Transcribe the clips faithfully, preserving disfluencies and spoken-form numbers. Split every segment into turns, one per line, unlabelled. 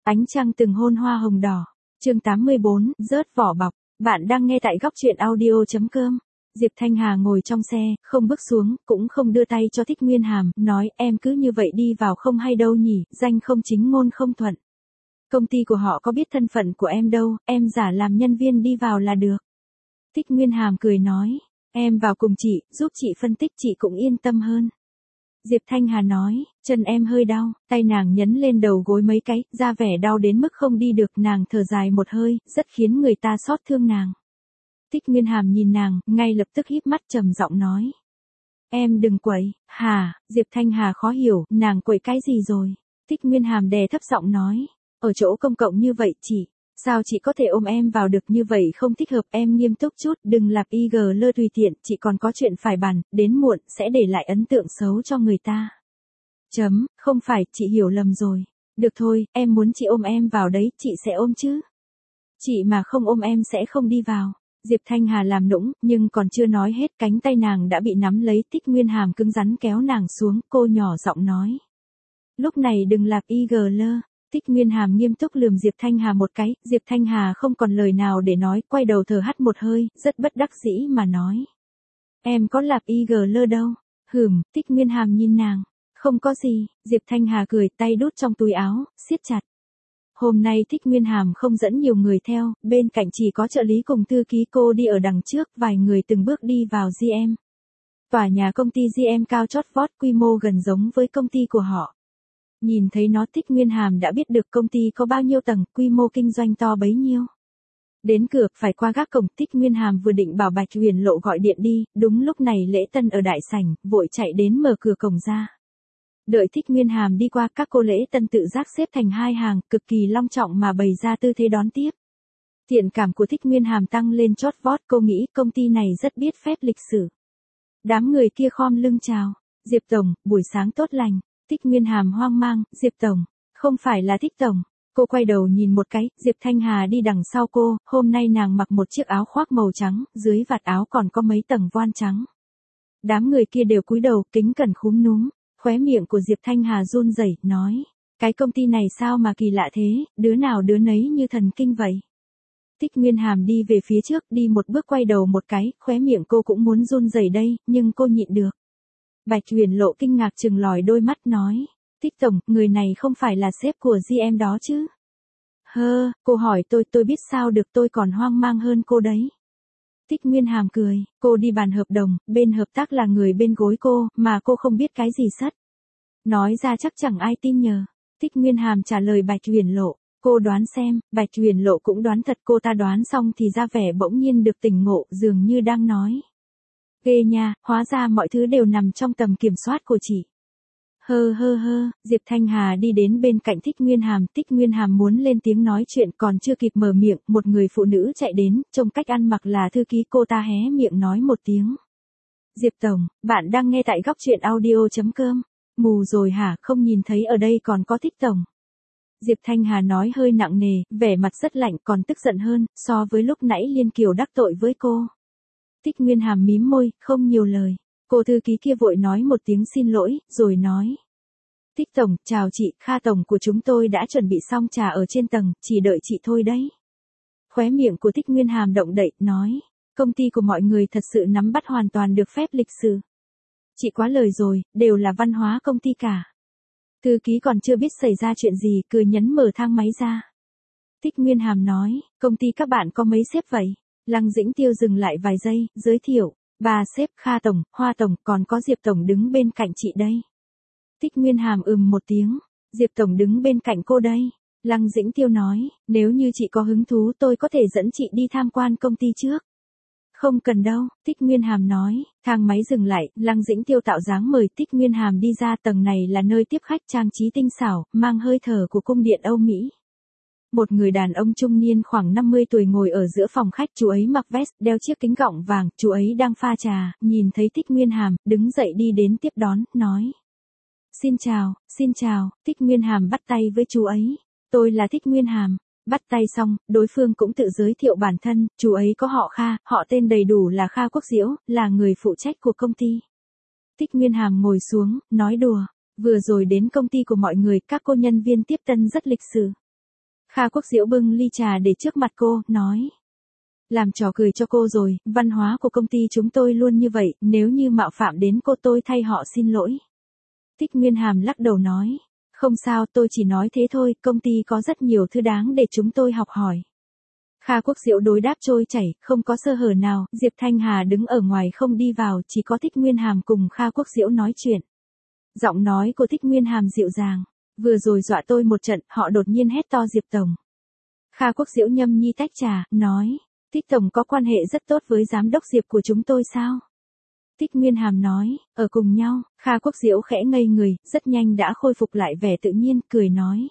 Ánh trăng từng hôn hoa hồng đỏ. Chương tám mươi bốn, rớt vỏ bọc. Bạn đang nghe tại góc truyện audio chấm com. Diệp Thanh Hà ngồi trong xe, không bước xuống, cũng không đưa tay cho Thích Nguyên Hàm, nói em cứ như vậy đi vào không hay đâu nhỉ, danh không chính ngôn không thuận. Công ty của họ có biết thân phận của em đâu, em giả làm nhân viên đi vào là được. Thích Nguyên Hàm cười nói, em vào cùng chị, giúp chị phân tích chị cũng yên tâm hơn. Diệp Thanh Hà nói, chân em hơi đau, tay nàng nhấn lên đầu gối mấy cái, ra vẻ đau đến mức không đi được, nàng thở dài một hơi, rất khiến người ta xót thương nàng. Thích Nguyên Hàm nhìn nàng, ngay lập tức híp mắt trầm giọng nói. Em đừng quậy, hà, Diệp Thanh Hà khó hiểu, nàng quậy cái gì rồi? Thích Nguyên Hàm đè thấp giọng nói, ở chỗ công cộng như vậy chị, sao chị có thể ôm em vào được như vậy không thích hợp, em nghiêm túc chút, đừng lặp y gờ lơ tùy tiện, chị còn có chuyện phải bàn, đến muộn, sẽ để lại ấn tượng xấu cho người ta. Chấm, không phải, chị hiểu lầm rồi. Được thôi, em muốn chị ôm em vào đấy, chị sẽ ôm chứ. Chị mà không ôm em sẽ không đi vào. Diệp Thanh Hà làm nũng, nhưng còn chưa nói hết, cánh tay nàng đã bị nắm lấy, Thích Nguyên Hàm cứng rắn kéo nàng xuống, cô nhỏ giọng nói. Lúc này đừng lặp y gờ lơ. Thích Nguyên Hàm nghiêm túc lườm Diệp Thanh Hà một cái, Diệp Thanh Hà không còn lời nào để nói, quay đầu thở hắt một hơi, rất bất đắc dĩ mà nói. Em có lặp y gờ lơ đâu. Hửm, Thích Nguyên Hàm nhìn nàng. Không có gì, Diệp Thanh Hà cười, tay đút trong túi áo, siết chặt. Hôm nay Thích Nguyên Hàm không dẫn nhiều người theo, bên cạnh chỉ có trợ lý cùng thư ký, cô đi ở đằng trước, vài người từng bước đi vào giê em. Tòa nhà công ty giê em cao chót vót, quy mô gần giống với công ty của họ. Nhìn thấy nó, Thích Nguyên Hàm đã biết được công ty có bao nhiêu tầng, quy mô kinh doanh to bấy nhiêu. Đến cửa, phải qua gác cổng, Thích Nguyên Hàm vừa định bảo Bạch Huyền Lộ gọi điện đi, đúng lúc này Lễ Tân ở đại sảnh, vội chạy đến mở cửa cổng ra. Đợi Thích Nguyên Hàm đi qua, các cô Lễ Tân tự giác xếp thành hai hàng, cực kỳ long trọng mà bày ra tư thế đón tiếp. Thiện cảm của Thích Nguyên Hàm tăng lên chót vót, cô nghĩ công ty này rất biết phép lịch sử. Đám người kia khom lưng chào. Diệp Tổng, buổi sáng tốt lành. Thích Nguyên Hàm hoang mang, Diệp Tổng, không phải là Thích Tổng. Cô quay đầu nhìn một cái, Diệp Thanh Hà đi đằng sau cô, hôm nay nàng mặc một chiếc áo khoác màu trắng, dưới vạt áo còn có mấy tầng voan trắng. Đám người kia đều cúi đầu, kính cẩn khúm núm, khóe miệng của Diệp Thanh Hà run rẩy, nói, cái công ty này sao mà kỳ lạ thế, đứa nào đứa nấy như thần kinh vậy. Thích Nguyên Hàm đi về phía trước, đi một bước quay đầu một cái, khóe miệng cô cũng muốn run rẩy đây, nhưng cô nhịn được. Bạch Huyền Lộ kinh ngạc trừng lòi đôi mắt nói, Thích Tổng, người này không phải là sếp của giê em đó chứ? Hơ, cô hỏi tôi, tôi biết sao được, tôi còn hoang mang hơn cô đấy. Thích Nguyên Hàm cười, cô đi bàn hợp đồng, bên hợp tác là người bên gối cô, mà cô không biết cái gì sất. Nói ra chắc chẳng ai tin nhờ. Thích Nguyên Hàm trả lời Bạch Huyền Lộ, cô đoán xem, Bạch Huyền Lộ cũng đoán thật, cô ta đoán xong thì ra vẻ bỗng nhiên được tỉnh ngộ, dường như đang nói. Ghê nha, hóa ra mọi thứ đều nằm trong tầm kiểm soát của chị. Hơ hơ hơ, Diệp Thanh Hà đi đến bên cạnh Thích Nguyên Hàm, Thích Nguyên Hàm muốn lên tiếng nói chuyện, còn chưa kịp mở miệng, một người phụ nữ chạy đến, trông cách ăn mặc là thư ký, cô ta hé miệng nói một tiếng. Diệp Tổng, bạn đang nghe tại góc truyện audio chấm com. Mù rồi hả, không nhìn thấy ở đây còn có Thích Tổng. Diệp Thanh Hà nói hơi nặng nề, vẻ mặt rất lạnh, còn tức giận hơn, so với lúc nãy Liên Kiều đắc tội với cô. Thích Nguyên Hàm mím môi, không nhiều lời. Cô thư ký kia vội nói một tiếng xin lỗi, rồi nói. Thích Tổng, chào chị, Kha Tổng của chúng tôi đã chuẩn bị xong trà ở trên tầng, chỉ đợi chị thôi đấy. Khóe miệng của Thích Nguyên Hàm động đậy, nói. Công ty của mọi người thật sự nắm bắt hoàn toàn được phép lịch sử. Chị quá lời rồi, đều là văn hóa công ty cả. Thư ký còn chưa biết xảy ra chuyện gì, cười nhấn mở thang máy ra. Thích Nguyên Hàm nói, công ty các bạn có mấy sếp vậy? Lăng Dĩnh Tiêu dừng lại vài giây, giới thiệu, bà sếp, Kha Tổng, Hoa Tổng, còn có Diệp Tổng đứng bên cạnh chị đây. Thích Nguyên Hàm ừm một tiếng, Diệp Tổng đứng bên cạnh cô đây. Lăng Dĩnh Tiêu nói, nếu như chị có hứng thú tôi có thể dẫn chị đi tham quan công ty trước. Không cần đâu, Thích Nguyên Hàm nói, thang máy dừng lại, Lăng Dĩnh Tiêu tạo dáng mời Thích Nguyên Hàm đi ra, tầng này là nơi tiếp khách trang trí tinh xảo, mang hơi thở của cung điện Âu Mỹ. Một người đàn ông trung niên khoảng năm mươi tuổi ngồi ở giữa phòng khách, chú ấy mặc vest, đeo chiếc kính gọng vàng, chú ấy đang pha trà, nhìn thấy Thích Nguyên Hàm, đứng dậy đi đến tiếp đón, nói. Xin chào, xin chào, Thích Nguyên Hàm bắt tay với chú ấy. Tôi là Thích Nguyên Hàm. Bắt tay xong, đối phương cũng tự giới thiệu bản thân, chú ấy có họ Kha, họ tên đầy đủ là Kha Quốc Diễu, là người phụ trách của công ty. Thích Nguyên Hàm ngồi xuống, nói đùa, vừa rồi đến công ty của mọi người, các cô nhân viên tiếp tân rất lịch sự. Kha Quốc Diễu bưng ly trà để trước mặt cô, nói. Làm trò cười cho cô rồi, văn hóa của công ty chúng tôi luôn như vậy, nếu như mạo phạm đến cô tôi thay họ xin lỗi. Thích Nguyên Hàm lắc đầu nói. Không sao, tôi chỉ nói thế thôi, công ty có rất nhiều thứ đáng để chúng tôi học hỏi. Kha Quốc Diễu đối đáp trôi chảy, không có sơ hở nào, Diệp Thanh Hà đứng ở ngoài không đi vào, chỉ có Thích Nguyên Hàm cùng Kha Quốc Diễu nói chuyện. Giọng nói của Thích Nguyên Hàm dịu dàng. Vừa rồi dọa tôi một trận, họ đột nhiên hét to Diệp Tổng. Kha Quốc Diễu nhâm nhi tách trà, nói. Thích Tổng có quan hệ rất tốt với giám đốc Diệp của chúng tôi sao? Thích Nguyên Hàm nói, ở cùng nhau. Kha Quốc Diễu khẽ ngây người, rất nhanh đã khôi phục lại vẻ tự nhiên, cười nói.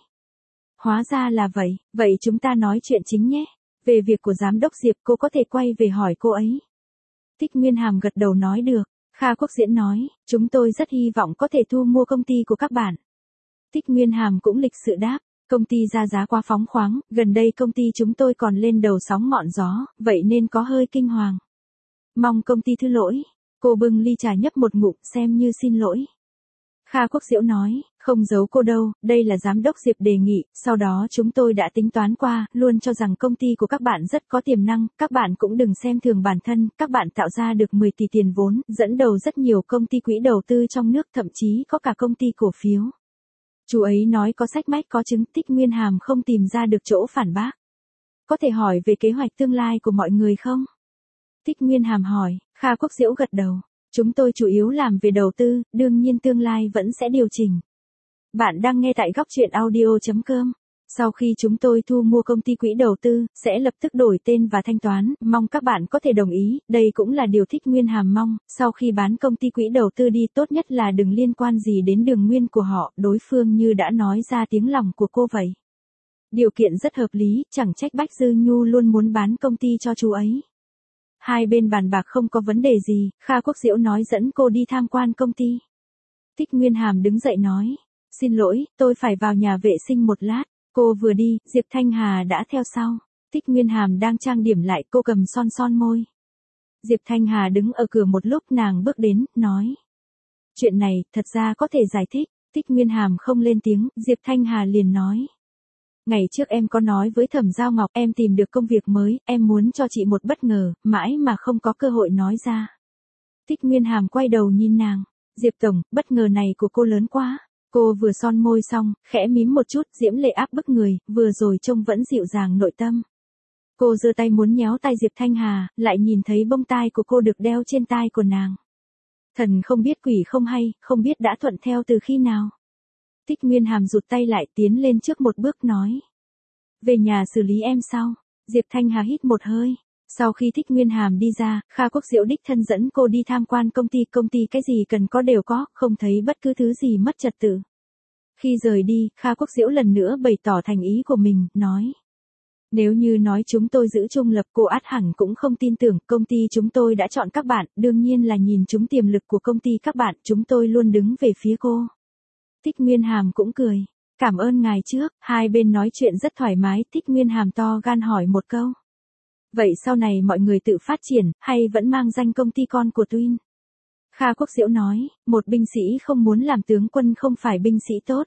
Hóa ra là vậy, vậy chúng ta nói chuyện chính nhé. Về việc của giám đốc Diệp cô có thể quay về hỏi cô ấy. Thích Nguyên Hàm gật đầu nói được. Kha Quốc Diễn nói, chúng tôi rất hy vọng có thể thu mua công ty của các bạn. Thích Nguyên Hàm cũng lịch sự đáp, công ty ra giá quá phóng khoáng, gần đây công ty chúng tôi còn lên đầu sóng ngọn gió, vậy nên có hơi kinh hoàng. Mong công ty thứ lỗi. Cô bưng ly trà nhấp một ngụm xem như xin lỗi. Kha Quốc Diễu nói, không giấu cô đâu, đây là giám đốc Diệp đề nghị, sau đó chúng tôi đã tính toán qua, luôn cho rằng công ty của các bạn rất có tiềm năng, các bạn cũng đừng xem thường bản thân, các bạn tạo ra được mười tỷ tiền vốn, dẫn đầu rất nhiều công ty quỹ đầu tư trong nước, thậm chí có cả công ty cổ phiếu. Chú ấy nói có sách mách có chứng. Thích Nguyên Hàm không tìm ra được chỗ phản bác. Có thể hỏi về kế hoạch tương lai của mọi người không? Thích Nguyên Hàm hỏi. Kha Quốc Diễu gật đầu. Chúng tôi chủ yếu làm về đầu tư, đương nhiên tương lai vẫn sẽ điều chỉnh. Bạn đang nghe tại góc truyện audio chấm com. Sau khi chúng tôi thu mua công ty quỹ đầu tư, sẽ lập tức đổi tên và thanh toán, mong các bạn có thể đồng ý, đây cũng là điều Thích Nguyên Hàm mong, sau khi bán công ty quỹ đầu tư đi tốt nhất là đừng liên quan gì đến đường nguyên của họ, đối phương như đã nói ra tiếng lòng của cô vậy. Điều kiện rất hợp lý, chẳng trách Bách Dư Nhu luôn muốn bán công ty cho chú ấy. Hai bên bàn bạc không có vấn đề gì, Kha Quốc Diễu nói dẫn cô đi tham quan công ty. Thích Nguyên Hàm đứng dậy nói, xin lỗi, tôi phải vào nhà vệ sinh một lát. Cô vừa đi, Diệp Thanh Hà đã theo sau. Thích Nguyên Hàm đang trang điểm lại, cô cầm son son môi. Diệp Thanh Hà đứng ở cửa một lúc, nàng bước đến, nói. Chuyện này, thật ra có thể giải thích. Thích Nguyên Hàm không lên tiếng, Diệp Thanh Hà liền nói. Ngày trước em có nói với Thẩm Giao Ngọc em tìm được công việc mới, em muốn cho chị một bất ngờ, mãi mà không có cơ hội nói ra. Thích Nguyên Hàm quay đầu nhìn nàng. Diệp Tổng, bất ngờ này của cô lớn quá. Cô vừa son môi xong, khẽ mím một chút, diễm lệ áp bức người, vừa rồi trông vẫn dịu dàng nội tâm. Cô giơ tay muốn nhéo tay Diệp Thanh Hà, lại nhìn thấy bông tai của cô được đeo trên tai của nàng. Thần không biết quỷ không hay, không biết đã thuận theo từ khi nào. Thích Nguyên Hàm rụt tay lại, tiến lên trước một bước nói. Về nhà xử lý em sau. Diệp Thanh Hà hít một hơi. Sau khi Thích Nguyên Hàm đi ra, Kha Quốc Diễu đích thân dẫn cô đi tham quan công ty, công ty cái gì cần có đều có, không thấy bất cứ thứ gì mất trật tự. Khi rời đi, Kha Quốc Diễu lần nữa bày tỏ thành ý của mình, nói. Nếu như nói chúng tôi giữ trung lập, cô ắt hẳn cũng không tin tưởng, công ty chúng tôi đã chọn các bạn, đương nhiên là nhìn chúng tiềm lực của công ty các bạn, chúng tôi luôn đứng về phía cô. Thích Nguyên Hàm cũng cười. Cảm ơn ngài trước, hai bên nói chuyện rất thoải mái, Thích Nguyên Hàm to gan hỏi một câu. Vậy sau này mọi người tự phát triển, hay vẫn mang danh công ty con của Twin? Kha Quốc Diễu nói, một binh sĩ không muốn làm tướng quân không phải binh sĩ tốt.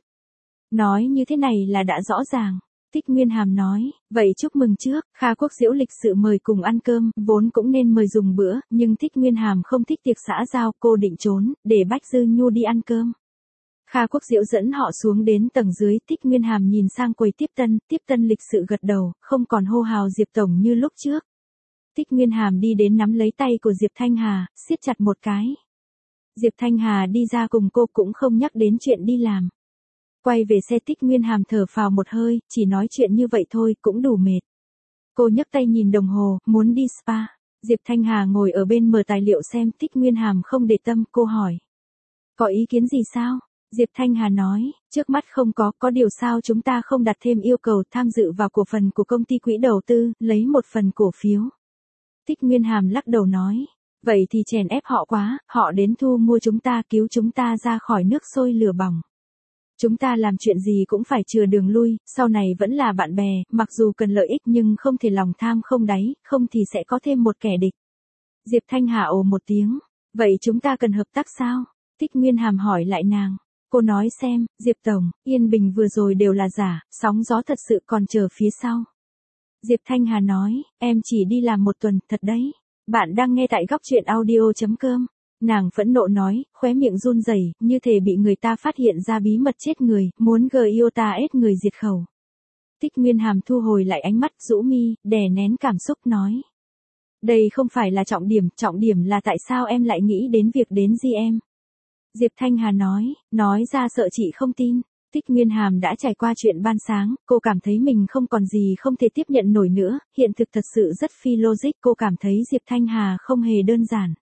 Nói như thế này là đã rõ ràng. Thích Nguyên Hàm nói, vậy chúc mừng trước. Kha Quốc Diễu lịch sự mời cùng ăn cơm, vốn cũng nên mời dùng bữa, nhưng Thích Nguyên Hàm không thích tiệc xã giao, cô định trốn, để Bách Dư Nhu đi ăn cơm. Kha Quốc Diễu dẫn họ xuống đến tầng dưới, Thích Nguyên Hàm nhìn sang quầy tiếp tân, tiếp tân lịch sự gật đầu, không còn hô hào Diệp Tổng như lúc trước. Thích Nguyên Hàm đi đến nắm lấy tay của Diệp Thanh Hà, siết chặt một cái. Diệp Thanh Hà đi ra cùng cô cũng không nhắc đến chuyện đi làm. Quay về xe, Thích Nguyên Hàm thở phào một hơi, chỉ nói chuyện như vậy thôi cũng đủ mệt. Cô nhấc tay nhìn đồng hồ, muốn đi spa. Diệp Thanh Hà ngồi ở bên mở tài liệu xem, Thích Nguyên Hàm không để tâm, cô hỏi. Có ý kiến gì sao? Diệp Thanh Hà nói, trước mắt không có, có điều sao chúng ta không đặt thêm yêu cầu tham dự vào cổ phần của công ty quỹ đầu tư, lấy một phần cổ phiếu. Thích Nguyên Hàm lắc đầu nói, vậy thì chèn ép họ quá, họ đến thu mua chúng ta, cứu chúng ta ra khỏi nước sôi lửa bỏng. Chúng ta làm chuyện gì cũng phải chừa đường lui, sau này vẫn là bạn bè, mặc dù cần lợi ích nhưng không thể lòng tham không đáy, không thì sẽ có thêm một kẻ địch. Diệp Thanh Hà ồ một tiếng, vậy chúng ta cần hợp tác sao? Thích Nguyên Hàm hỏi lại nàng. Cô nói xem, Diệp Tổng, yên bình vừa rồi đều là giả, sóng gió thật sự còn chờ phía sau. Diệp Thanh Hà nói, em chỉ đi làm một tuần, thật đấy. Bạn đang nghe tại góc truyện audio.com. Nàng phẫn nộ nói, khóe miệng run rẩy, như thể bị người ta phát hiện ra bí mật chết người, muốn gờ yêu ta ết người diệt khẩu. Tích Nguyên Hàm thu hồi lại ánh mắt, rũ mi, đè nén cảm xúc nói. Đây không phải là trọng điểm, trọng điểm là tại sao em lại nghĩ đến việc đến gi em. Diệp Thanh Hà nói, nói ra sợ chị không tin. Tích Nguyên Hàm đã trải qua chuyện ban sáng, cô cảm thấy mình không còn gì không thể tiếp nhận nổi nữa, hiện thực thật sự rất phi logic, cô cảm thấy Diệp Thanh Hà không hề đơn giản.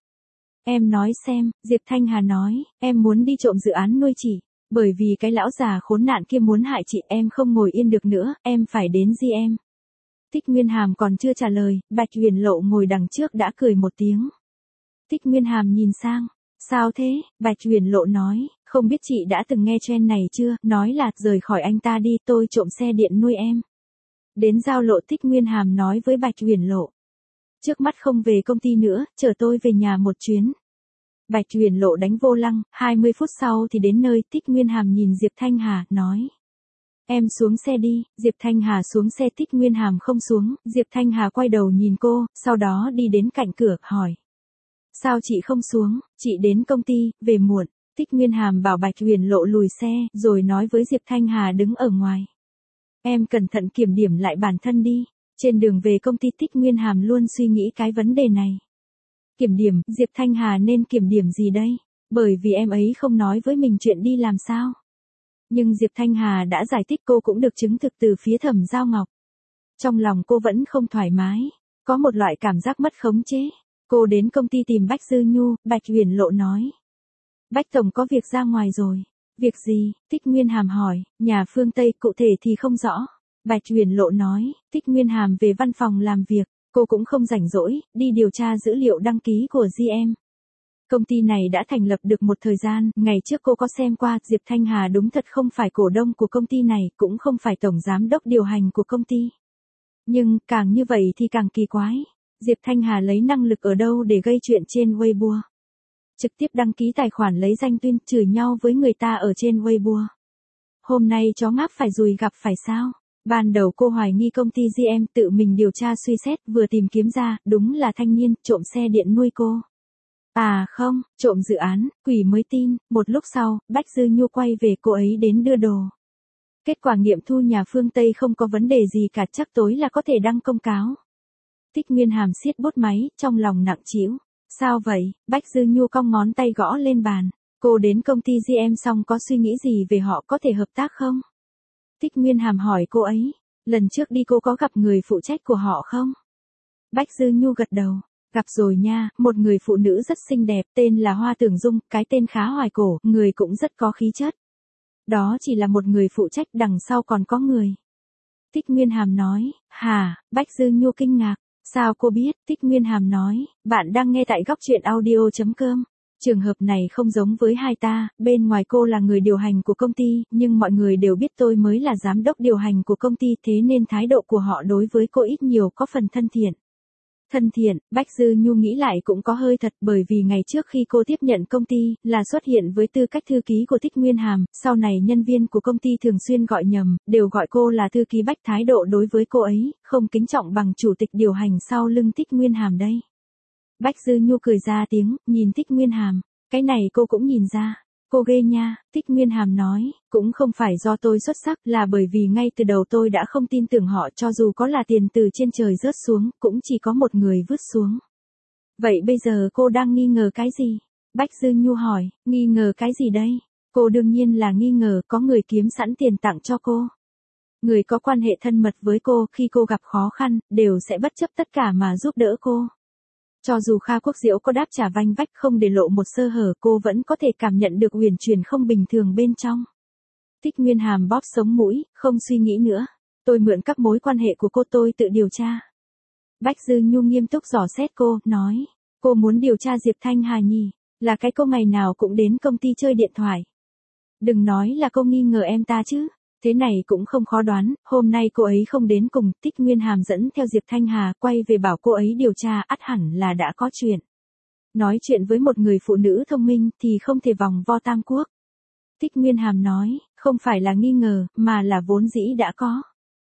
Em nói xem, Diệp Thanh Hà nói, em muốn đi trộm dự án nuôi chị, bởi vì cái lão già khốn nạn kia muốn hại chị, em không ngồi yên được nữa, em phải đến gi em. Tích Nguyên Hàm còn chưa trả lời, Bạch Huyền Lộ ngồi đằng trước đã cười một tiếng. Tích Nguyên Hàm nhìn sang. Sao thế? Bạch Huyền Lộ nói, không biết chị đã từng nghe trend này chưa, nói là rời khỏi anh ta đi, tôi trộm xe điện nuôi em. Đến giao lộ, Tích Nguyên Hàm nói với Bạch Huyền Lộ. Trước mắt không về công ty nữa, chở tôi về nhà một chuyến. Bạch Huyền Lộ đánh vô lăng, hai mươi phút sau thì đến nơi. Tích Nguyên Hàm nhìn Diệp Thanh Hà, nói. Em xuống xe đi. Diệp Thanh Hà xuống xe, Tích Nguyên Hàm không xuống, Diệp Thanh Hà quay đầu nhìn cô, sau đó đi đến cạnh cửa, hỏi. Sao chị không xuống, chị đến công ty, về muộn. Tích Nguyên Hàm bảo Bạch Huyền Lộ lùi xe, rồi nói với Diệp Thanh Hà đứng ở ngoài. Em cẩn thận kiểm điểm lại bản thân đi. Trên đường về công ty, Tích Nguyên Hàm luôn suy nghĩ cái vấn đề này. Kiểm điểm, Diệp Thanh Hà nên kiểm điểm gì đây? Bởi vì em ấy không nói với mình chuyện đi làm sao. Nhưng Diệp Thanh Hà đã giải thích, cô cũng được chứng thực từ phía Thẩm Giao Ngọc. Trong lòng cô vẫn không thoải mái, có một loại cảm giác mất khống chế. Cô đến công ty tìm Bách Dư Nhu, Bạch Huyền Lộ nói. Bách Tổng có việc ra ngoài rồi. Việc gì? Tích Nguyên Hàm hỏi, nhà phương Tây, cụ thể thì không rõ. Bạch Huyền Lộ nói, Tích Nguyên Hàm về văn phòng làm việc, cô cũng không rảnh rỗi, đi điều tra dữ liệu đăng ký của gi em. Công ty này đã thành lập được một thời gian, ngày trước cô có xem qua, Diệp Thanh Hà đúng thật không phải cổ đông của công ty này, cũng không phải tổng giám đốc điều hành của công ty. Nhưng, càng như vậy thì càng kỳ quái. Diệp Thanh Hà lấy năng lực ở đâu để gây chuyện trên Weibo? Trực tiếp đăng ký tài khoản lấy danh tuyên, chửi nhau với người ta ở trên Weibo. Hôm nay chó ngáp phải dùi gặp phải sao? Ban đầu cô hoài nghi công ty gi em, tự mình điều tra suy xét, vừa tìm kiếm ra, đúng là thanh niên, trộm xe điện nuôi cô. À không, trộm dự án, quỷ mới tin. Một lúc sau, Bách Dư Nhu quay về, cô ấy đến đưa đồ. Kết quả nghiệm thu nhà phương Tây không có vấn đề gì cả, chắc tối là có thể đăng công cáo. Tích Nguyên Hàm siết bút máy, trong lòng nặng trĩu. Sao vậy? Bách Dư Nhu cong ngón tay gõ lên bàn. Cô đến công ty gi em xong có suy nghĩ gì về họ, có thể hợp tác không? Tích Nguyên Hàm hỏi cô ấy. Lần trước đi cô có gặp người phụ trách của họ không? Bách Dư Nhu gật đầu. Gặp rồi nha, một người phụ nữ rất xinh đẹp, tên là Hoa Tưởng Dung, cái tên khá hoài cổ, người cũng rất có khí chất. Đó chỉ là một người phụ trách, đằng sau còn có người. Tích Nguyên Hàm nói. Hả? Bách Dư Nhu kinh ngạc. Sao cô biết? Tích Nguyên Hàm nói, bạn đang nghe tại góc truyện audio.com. Trường hợp này không giống với hai ta, bên ngoài cô là người điều hành của công ty, nhưng mọi người đều biết tôi mới là giám đốc điều hành của công ty, thế nên thái độ của họ đối với cô ít nhiều có phần thân thiện. Thân thiện, Bách Dư Nhu nghĩ lại cũng có hơi thật, bởi vì ngày trước khi cô tiếp nhận công ty, là xuất hiện với tư cách thư ký của Tích Nguyên Hàm, sau này nhân viên của công ty thường xuyên gọi nhầm, đều gọi cô là thư ký Bách, thái độ đối với cô ấy, không kính trọng bằng chủ tịch điều hành sau lưng Tích Nguyên Hàm đây. Bách Dư Nhu cười ra tiếng, nhìn Tích Nguyên Hàm, cái này cô cũng nhìn ra. Cô ghê nha, Tích Nguyên Hàm nói, cũng không phải do tôi xuất sắc, là bởi vì ngay từ đầu tôi đã không tin tưởng họ, cho dù có là tiền từ trên trời rớt xuống, cũng chỉ có một người vứt xuống. Vậy bây giờ cô đang nghi ngờ cái gì? Bách Dư Nhu hỏi, nghi ngờ cái gì đây? Cô đương nhiên là nghi ngờ có người kiếm sẵn tiền tặng cho cô. Người có quan hệ thân mật với cô, khi cô gặp khó khăn, đều sẽ bất chấp tất cả mà giúp đỡ cô. Cho dù Kha Quốc Diễu có đáp trả vanh vách không để lộ một sơ hở, cô vẫn có thể cảm nhận được uyển chuyển không bình thường bên trong. Tích Nguyên Hàm bóp sống mũi, không suy nghĩ nữa. Tôi mượn các mối quan hệ của cô, tôi tự điều tra. Bách Dư Nhu nghiêm túc dò xét cô, nói. Cô muốn điều tra Diệp Thanh Hà nhỉ? Là cái cô ngày nào cũng đến công ty chơi điện thoại. Đừng nói là cô nghi ngờ em ta chứ. Thế này cũng không khó đoán, hôm nay cô ấy không đến cùng, Tích Nguyên Hàm dẫn theo Diệp Thanh Hà, quay về bảo cô ấy điều tra, ắt hẳn là đã có chuyện. Nói chuyện với một người phụ nữ thông minh thì không thể vòng vo tam quốc. Thích Nguyên Hàm nói, không phải là nghi ngờ, mà là vốn dĩ đã có.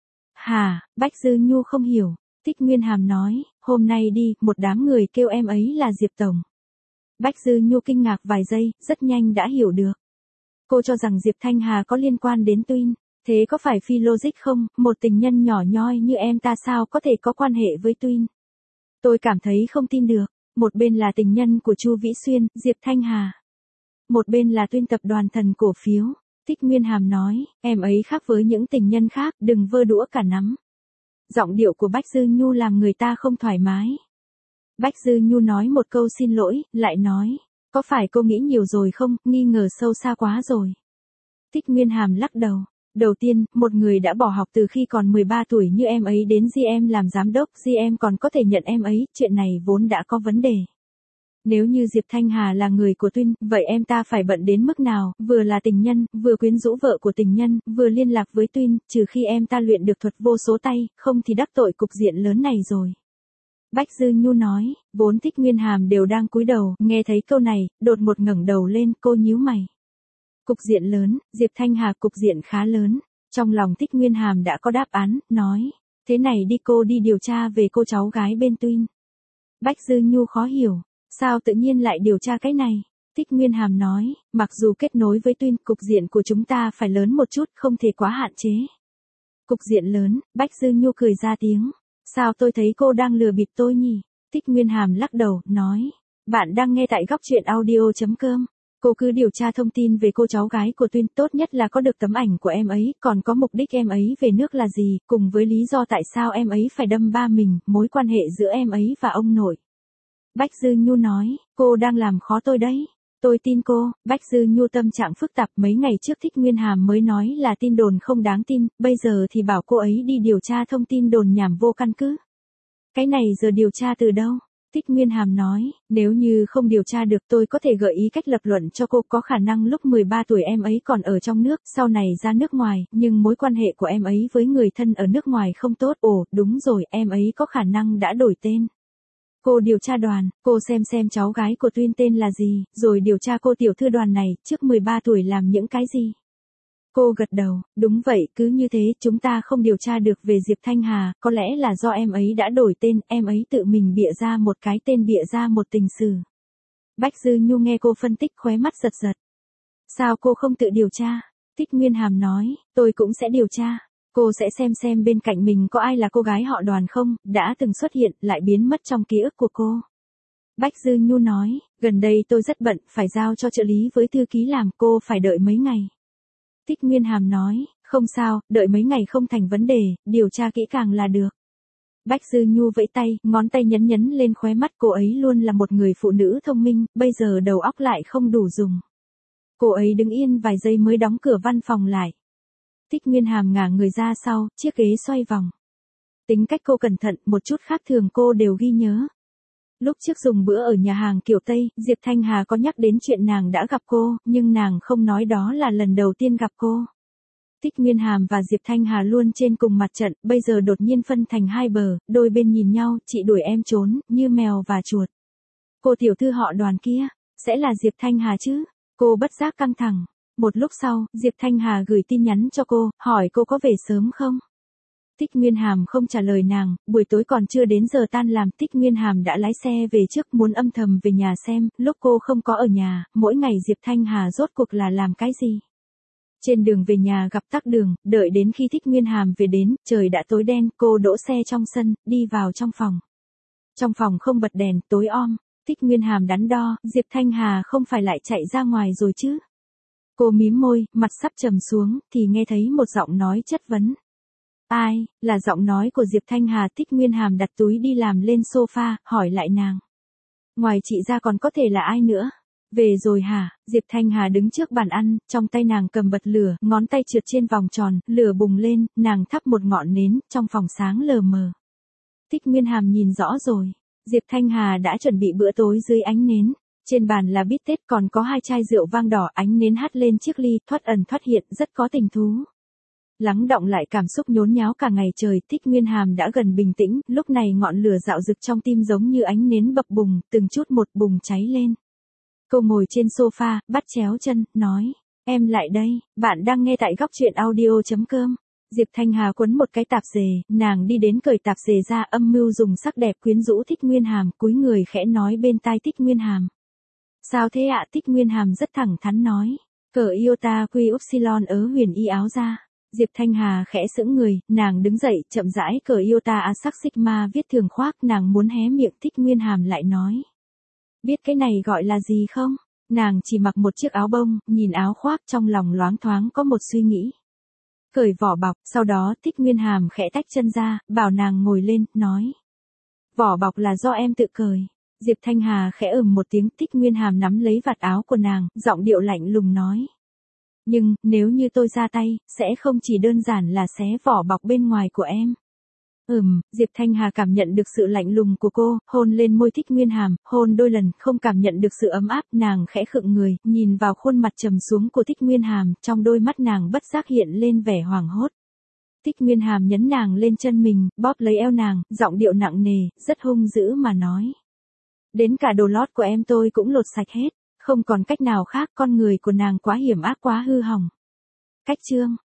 Hà, Bách Dư Nhu không hiểu. Thích Nguyên Hàm nói, hôm nay đi, một đám người kêu em ấy là Diệp Tổng. Bách Dư Nhu kinh ngạc vài giây, rất nhanh đã hiểu được. Cô cho rằng Diệp Thanh Hà có liên quan đến Twin, thế có phải phi logic không, một tình nhân nhỏ nhoi như em ta sao có thể có quan hệ với Twin? Tôi cảm thấy không tin được, một bên là tình nhân của Chu Vĩ Xuyên, Diệp Thanh Hà. Một bên là Twin tập đoàn thần cổ phiếu. Thích Nguyên Hàm nói, em ấy khác với những tình nhân khác, đừng vơ đũa cả nắm. Giọng điệu của Bách Dư Nhu làm người ta không thoải mái. Bách Dư Nhu nói một câu xin lỗi, lại nói, có phải cô nghĩ nhiều rồi không, nghi ngờ sâu xa quá rồi. Thích Nguyên Hàm lắc đầu. Đầu tiên, một người đã bỏ học từ khi còn mười ba tuổi như em ấy đến giê em làm giám đốc, giê em còn có thể nhận em ấy, chuyện này vốn đã có vấn đề. Nếu như Diệp Thanh Hà là người của Twin, vậy em ta phải bận đến mức nào, vừa là tình nhân, vừa quyến rũ vợ của tình nhân, vừa liên lạc với Twin, trừ khi em ta luyện được thuật vô số tay, không thì đắc tội cục diện lớn này rồi. Bách Dư Nhu nói, vốn Thích Nguyên Hàm đều đang cúi đầu, nghe thấy câu này, đột một ngẩng đầu lên, cô nhíu mày. Cục diện lớn, Diệp Thanh Hà cục diện khá lớn, trong lòng Thích Nguyên Hàm đã có đáp án, nói, thế này đi cô đi điều tra về cô cháu gái bên Twin. Bách Dư Nhu khó hiểu, sao tự nhiên lại điều tra cái này? Thích Nguyên Hàm nói, mặc dù kết nối với Twin, cục diện của chúng ta phải lớn một chút, không thể quá hạn chế. Cục diện lớn, Bách Dư Nhu cười ra tiếng. Sao tôi thấy cô đang lừa bịp tôi nhỉ? Thích Nguyên Hàm lắc đầu, nói. Bạn đang nghe tại góc truyện audio chấm com. Cô cứ điều tra thông tin về cô cháu gái của Twin, tốt nhất là có được tấm ảnh của em ấy, còn có mục đích em ấy về nước là gì, cùng với lý do tại sao em ấy phải đâm ba mình, mối quan hệ giữa em ấy và ông nội. Bách Dư Nhu nói, cô đang làm khó tôi đấy. Tôi tin cô. Bách Dư Nhu tâm trạng phức tạp, mấy ngày trước Thích Nguyên Hàm mới nói là tin đồn không đáng tin, bây giờ thì bảo cô ấy đi điều tra thông tin đồn nhảm vô căn cứ. Cái này giờ điều tra từ đâu? Thích Nguyên Hàm nói, nếu như không điều tra được tôi có thể gợi ý cách lập luận cho cô, có khả năng lúc mười ba tuổi em ấy còn ở trong nước, sau này ra nước ngoài, nhưng mối quan hệ của em ấy với người thân ở nước ngoài không tốt. Ồ, đúng rồi, em ấy có khả năng đã đổi tên. Cô điều tra Đoàn, cô xem xem cháu gái của Twin tên là gì, rồi điều tra cô tiểu thư Đoàn này, trước mười ba tuổi làm những cái gì. Cô gật đầu, đúng vậy, cứ như thế, chúng ta không điều tra được về Diệp Thanh Hà, có lẽ là do em ấy đã đổi tên, em ấy tự mình bịa ra một cái tên, bịa ra một tình sử. Bách Dư Nhu nghe cô phân tích khóe mắt giật giật. Sao cô không tự điều tra? Thích Nguyên Hàm nói, tôi cũng sẽ điều tra. Cô sẽ xem xem bên cạnh mình có ai là cô gái họ Đoàn không, đã từng xuất hiện, lại biến mất trong ký ức của cô. Bách Dư Nhu nói, gần đây tôi rất bận, phải giao cho trợ lý với thư ký làm, cô phải đợi mấy ngày. Thích Nguyên Hàm nói, không sao, đợi mấy ngày không thành vấn đề, điều tra kỹ càng là được. Bách Dư Nhu vẫy tay, ngón tay nhấn nhấn lên khóe mắt, cô ấy luôn là một người phụ nữ thông minh, bây giờ đầu óc lại không đủ dùng. Cô ấy đứng yên vài giây mới đóng cửa văn phòng lại. Thích Nguyên Hàm ngả người ra sau, chiếc ghế xoay vòng. Tính cách cô cẩn thận, một chút khác thường cô đều ghi nhớ. Lúc trước dùng bữa ở nhà hàng kiểu Tây, Diệp Thanh Hà có nhắc đến chuyện nàng đã gặp cô, nhưng nàng không nói đó là lần đầu tiên gặp cô. Thích Nguyên Hàm và Diệp Thanh Hà luôn trên cùng mặt trận, bây giờ đột nhiên phân thành hai bờ, đôi bên nhìn nhau, chị đuổi em trốn, như mèo và chuột. Cô tiểu thư họ Đoàn kia, sẽ là Diệp Thanh Hà chứ? Cô bất giác căng thẳng. Một lúc sau, Diệp Thanh Hà gửi tin nhắn cho cô, hỏi cô có về sớm không? Thích Nguyên Hàm không trả lời nàng, buổi tối còn chưa đến giờ tan làm, Thích Nguyên Hàm đã lái xe về trước, muốn âm thầm về nhà xem, lúc cô không có ở nhà, mỗi ngày Diệp Thanh Hà rốt cuộc là làm cái gì? Trên đường về nhà gặp tắc đường, đợi đến khi Thích Nguyên Hàm về đến, trời đã tối đen, cô đỗ xe trong sân, đi vào trong phòng. Trong phòng không bật đèn, tối om, Thích Nguyên Hàm đắn đo, Diệp Thanh Hà không phải lại chạy ra ngoài rồi chứ? Cô mím môi, mặt sắp trầm xuống, thì nghe thấy một giọng nói chất vấn. Ai, là giọng nói của Diệp Thanh Hà. Thích Nguyên Hàm đặt túi đi làm lên sofa, hỏi lại nàng. Ngoài chị ra còn có thể là ai nữa? Về rồi hả? Diệp Thanh Hà đứng trước bàn ăn, trong tay nàng cầm bật lửa, ngón tay trượt trên vòng tròn, lửa bùng lên, nàng thắp một ngọn nến, trong phòng sáng lờ mờ. Thích Nguyên Hàm nhìn rõ rồi, Diệp Thanh Hà đã chuẩn bị bữa tối dưới ánh nến. Trên bàn là bít tết, còn có hai chai rượu vang đỏ, ánh nến hắt lên chiếc ly, thoát ẩn thoát hiện, rất có tình thú. Lắng động lại cảm xúc nhốn nháo cả ngày trời, Thích Nguyên Hàm đã gần bình tĩnh, lúc này ngọn lửa dạo rực trong tim giống như ánh nến bập bùng, từng chút một bùng cháy lên. Cô ngồi trên sofa, bắt chéo chân, nói, Em lại đây, bạn đang nghe tại góc truyện audio.com. Diệp Thanh Hà quấn một cái tạp dề, nàng đi đến cởi tạp dề ra, âm mưu dùng sắc đẹp quyến rũ Thích Nguyên Hàm, cúi người khẽ nói bên tai Thích Nguyên Hàm. Sao thế ạ? Thích Nguyên Hàm rất thẳng thắn nói. Cờ iota quy upsilon ớ huyền y áo ra. Diệp Thanh Hà khẽ sững người, nàng đứng dậy, chậm rãi cờ iota a sắc sigma viết thường khoác, nàng muốn hé miệng, Thích Nguyên Hàm lại nói. Biết cái này gọi là gì không? Nàng chỉ mặc một chiếc áo bông, nhìn áo khoác trong lòng loáng thoáng có một suy nghĩ. Cởi vỏ bọc, sau đó Thích Nguyên Hàm khẽ tách chân ra, bảo nàng ngồi lên, nói. Vỏ bọc là do em tự cởi. Diệp Thanh Hà khẽ ừm một tiếng, Thích Nguyên Hàm nắm lấy vạt áo của nàng, giọng điệu lạnh lùng nói. Nhưng, nếu như tôi ra tay, sẽ không chỉ đơn giản là xé vỏ bọc bên ngoài của em. Ừm, Diệp Thanh Hà cảm nhận được sự lạnh lùng của cô, hôn lên môi Thích Nguyên Hàm, hôn đôi lần, không cảm nhận được sự ấm áp, nàng khẽ khựng người, nhìn vào khuôn mặt trầm xuống của Thích Nguyên Hàm, trong đôi mắt nàng bất giác hiện lên vẻ hoảng hốt. Thích Nguyên Hàm nhấn nàng lên chân mình, bóp lấy eo nàng, giọng điệu nặng nề, rất hung dữ mà nói. Đến cả đồ lót của em tôi cũng lột sạch hết, không còn cách nào khác, con người của nàng quá hiểm ác quá hư hỏng. Cách chương